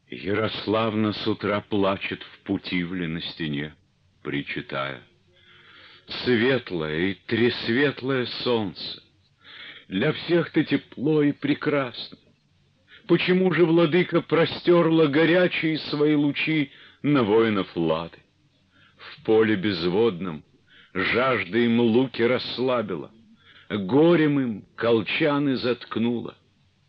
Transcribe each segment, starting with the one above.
Ярославна с утра плачет в Путивле на стене, причитая: светлое и тресветлое солнце, для всех ты тепло и прекрасно. Почему же, владыка, простерла горячие свои лучи на воинов Лады? В поле безводном жажда им луки расслабила, горем им колчаны заткнула.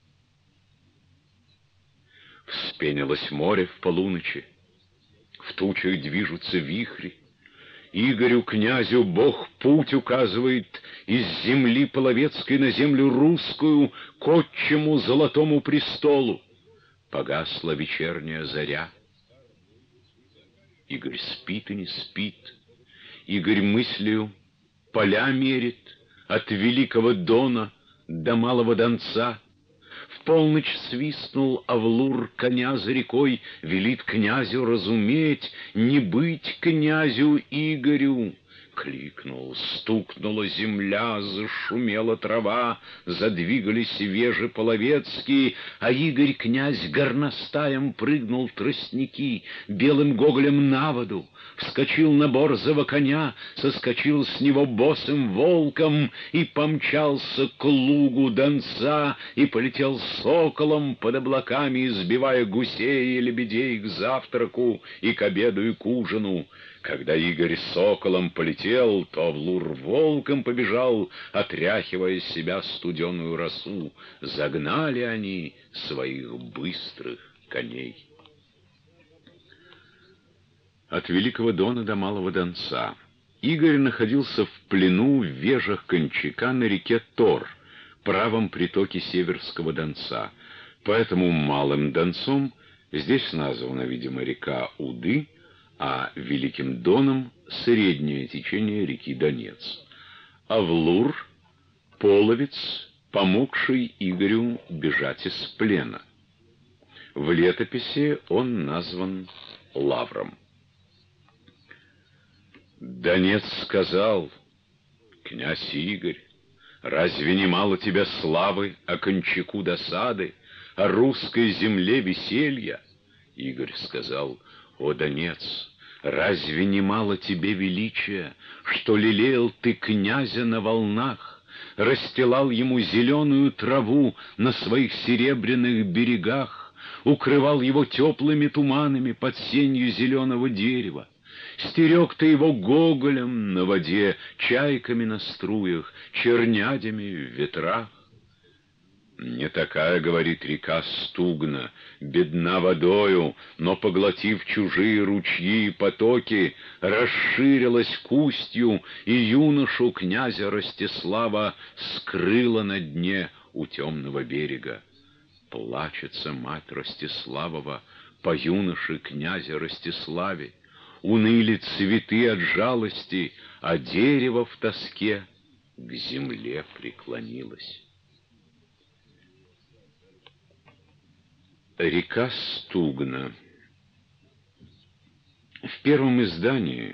Вспенилось море в полуночи, в тучах движутся вихри. Игорю князю Бог путь указывает из земли половецкой на землю русскую к отчему золотому престолу. Погасла вечерняя заря. Игорь спит и не спит. Игорь мыслью поля мерит от великого Дона до малого Донца. В полночь свистнул Авлур коня за рекой, велит князю разуметь, не быть князю Игорю. Кликнул, стукнула земля, зашумела трава, задвигались вежи половецкие, а Игорь князь горностаем прыгнул тростники, белым гоголем на воду, вскочил на борзого коня, соскочил с него босым волком и помчался к лугу Донца, и полетел соколом под облаками, избивая гусей и лебедей к завтраку и к обеду и к ужину. Когда Игорь соколом полетел, то Авлур волком побежал, отряхивая с себя студеную росу. Загнали они своих быстрых коней. От Великого Дона до Малого Донца Игорь находился в плену в вежах Кончака на реке Тор, правом притоке Северского Донца. Поэтому Малым Донцом здесь названа, видимо, река Уды, а Великим Доном — среднее течение реки Донец. Авлур — половец, помогший Игорю бежать из плена. В летописи он назван Лавром. Донец сказал: князь Игорь, разве не мало тебя славы, о Кончаку досады, о русской земле веселья? Игорь сказал: о, Донец, разве не мало тебе величия, что лелеял ты князя на волнах, расстилал ему зеленую траву на своих серебряных берегах, укрывал его теплыми туманами под сенью зеленого дерева? Стерег ты его гоголем на воде, чайками на струях, чернядями в ветрах. Не такая, говорит, река Стугна, бедна водою, но, поглотив чужие ручьи и потоки, расширилась к устью, и юношу князя Ростислава скрыла на дне у темного берега. Плачется мать Ростиславова по юноше князя Ростиславе, уныли цветы от жалости, а дерево в тоске к земле преклонилось. Река Стугна. В первом издании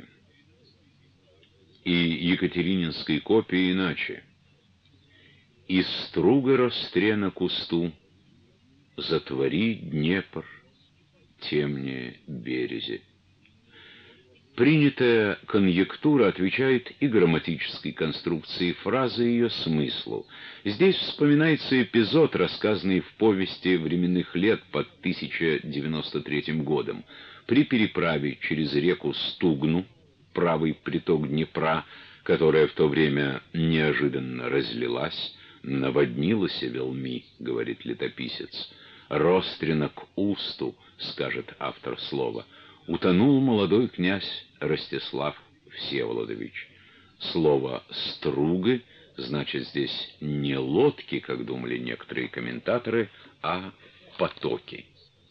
и екатерининской копии иначе: «И струга ростре на кусту, затвори Днепр, темнее берези». Принятая конъюнктура отвечает и грамматической конструкции фразы, и ее смыслу. Здесь вспоминается эпизод, рассказанный в повести временных лет под 1093 годом. При переправе через реку Стугну, правый приток Днепра, которая в то время неожиданно разлилась, наводнилась Велми, говорит летописец. Рострина к усту, скажет автор слова. Утонул молодой князь Ростислав Всеволодович. Слово «струги» значит здесь не лодки, как думали некоторые комментаторы, а потоки.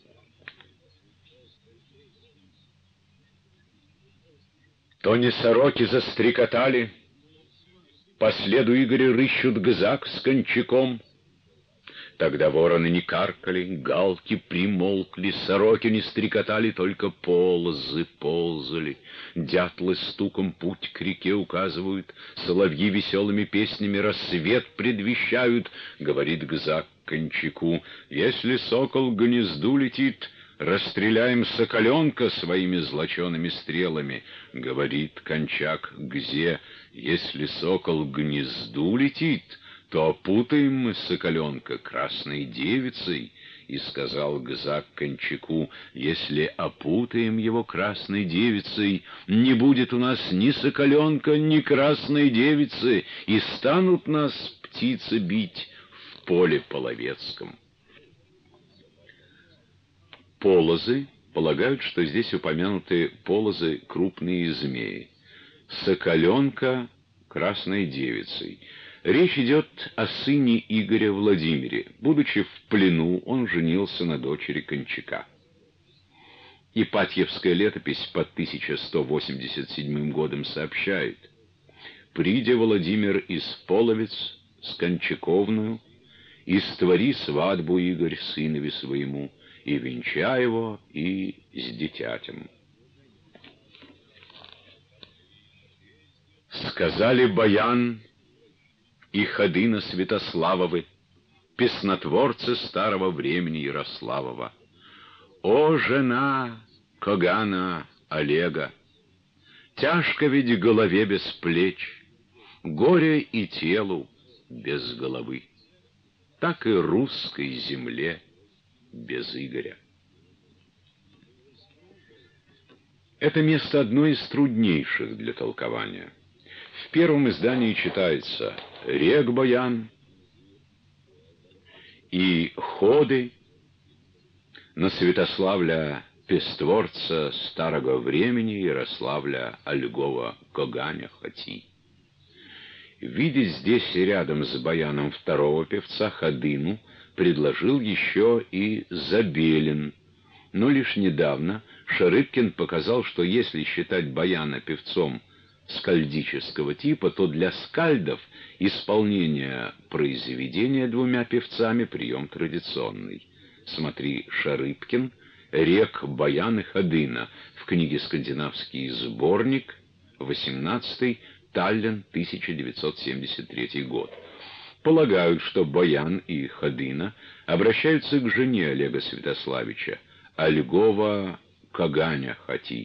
То не сороки застрекотали, по следу Игоря рыщут гзак с Кончаком. Тогда вороны не каркали, галки примолкли, сороки не стрекотали, только ползы ползали. Дятлы стуком путь к реке указывают, соловьи веселыми песнями рассвет предвещают. Говорит гзак Кончаку: если сокол к гнезду летит, Расстреляем соколенка своими злочеными стрелами, говорит Кончак Гзе. Если сокол к гнезду летит, то опутаем мы соколенка красной девицей. И сказал Гза к Кончаку: если опутаем его красной девицей, не будет у нас ни соколенка, ни красной девицы, и станут нас птицы бить в поле половецком. Полозы полагают, что здесь упомянуты полозы крупные змеи. Соколенка красной девицей. Речь идет о сыне Игоря Владимире. Будучи в плену, он женился на дочери Кончака. Ипатьевская летопись под 1187 годом сообщает: «Приде Владимир из Половец с Кончаковную, и створи свадьбу Игорь сынове своему, и венчай его, и с дитятем». Сказали Баян и Ходына Святославовы, песнотворцы старого времени Ярославова: «О, жена Когана Олега! Тяжко ведь голове без плеч, горе и телу без головы, так и русской земле без Игоря». Это место одно из труднейших для толкования. В первом издании читается «Рек Баян» и «Ходы на Святославля пестворца старого времени Ярославля Ольгова Коганя Хати». Видя здесь рядом с Баяном второго певца Ходыну, предложил еще и Забелин, но лишь недавно Шарыпкин показал, что если считать Баяна певцом скальдического типа, то для скальдов исполнение произведения двумя певцами прием традиционный. Смотри Шарыпкин, «Рек Баян и Ходына» в книге «Скандинавский сборник», 18-й, Таллин, 1973 год. Полагают, что Баян и Ходына обращаются к жене Олега Святославича, Ольгова Коганя Хати.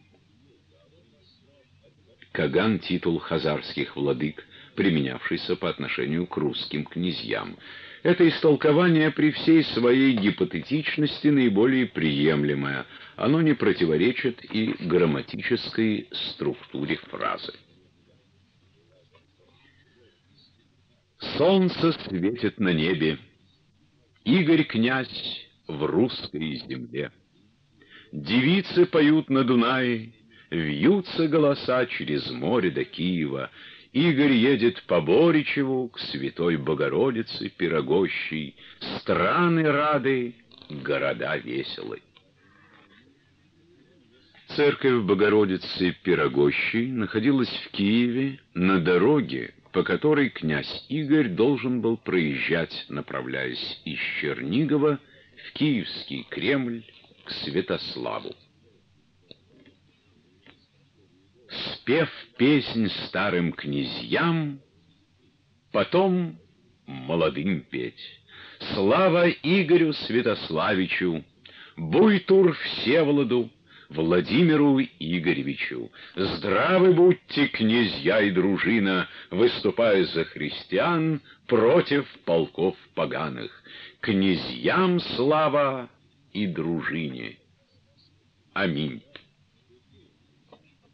Каган — титул хазарских владык, применявшийся по отношению к русским князьям. Это истолкование при всей своей гипотетичности наиболее приемлемое. Оно не противоречит и грамматической структуре фразы. Солнце светит на небе, Игорь князь в русской земле. Девицы поют на Дунае, вьются голоса через море до Киева. Игорь едет по Боричеву к Святой Богородице Пирогощей. Страны рады, города веселы. Церковь Богородицы Пирогощей находилась в Киеве на дороге, по которой князь Игорь должен был проезжать, направляясь из Чернигова в Киевский Кремль к Святославу. Спев песнь старым князьям, потом молодым петь. Слава Игорю Святославичу, буйтур Всеволоду, Владимиру Игоревичу. Здравы будьте, князья и дружина, выступая за христиан против полков поганых. Князьям слава и дружине. Аминь.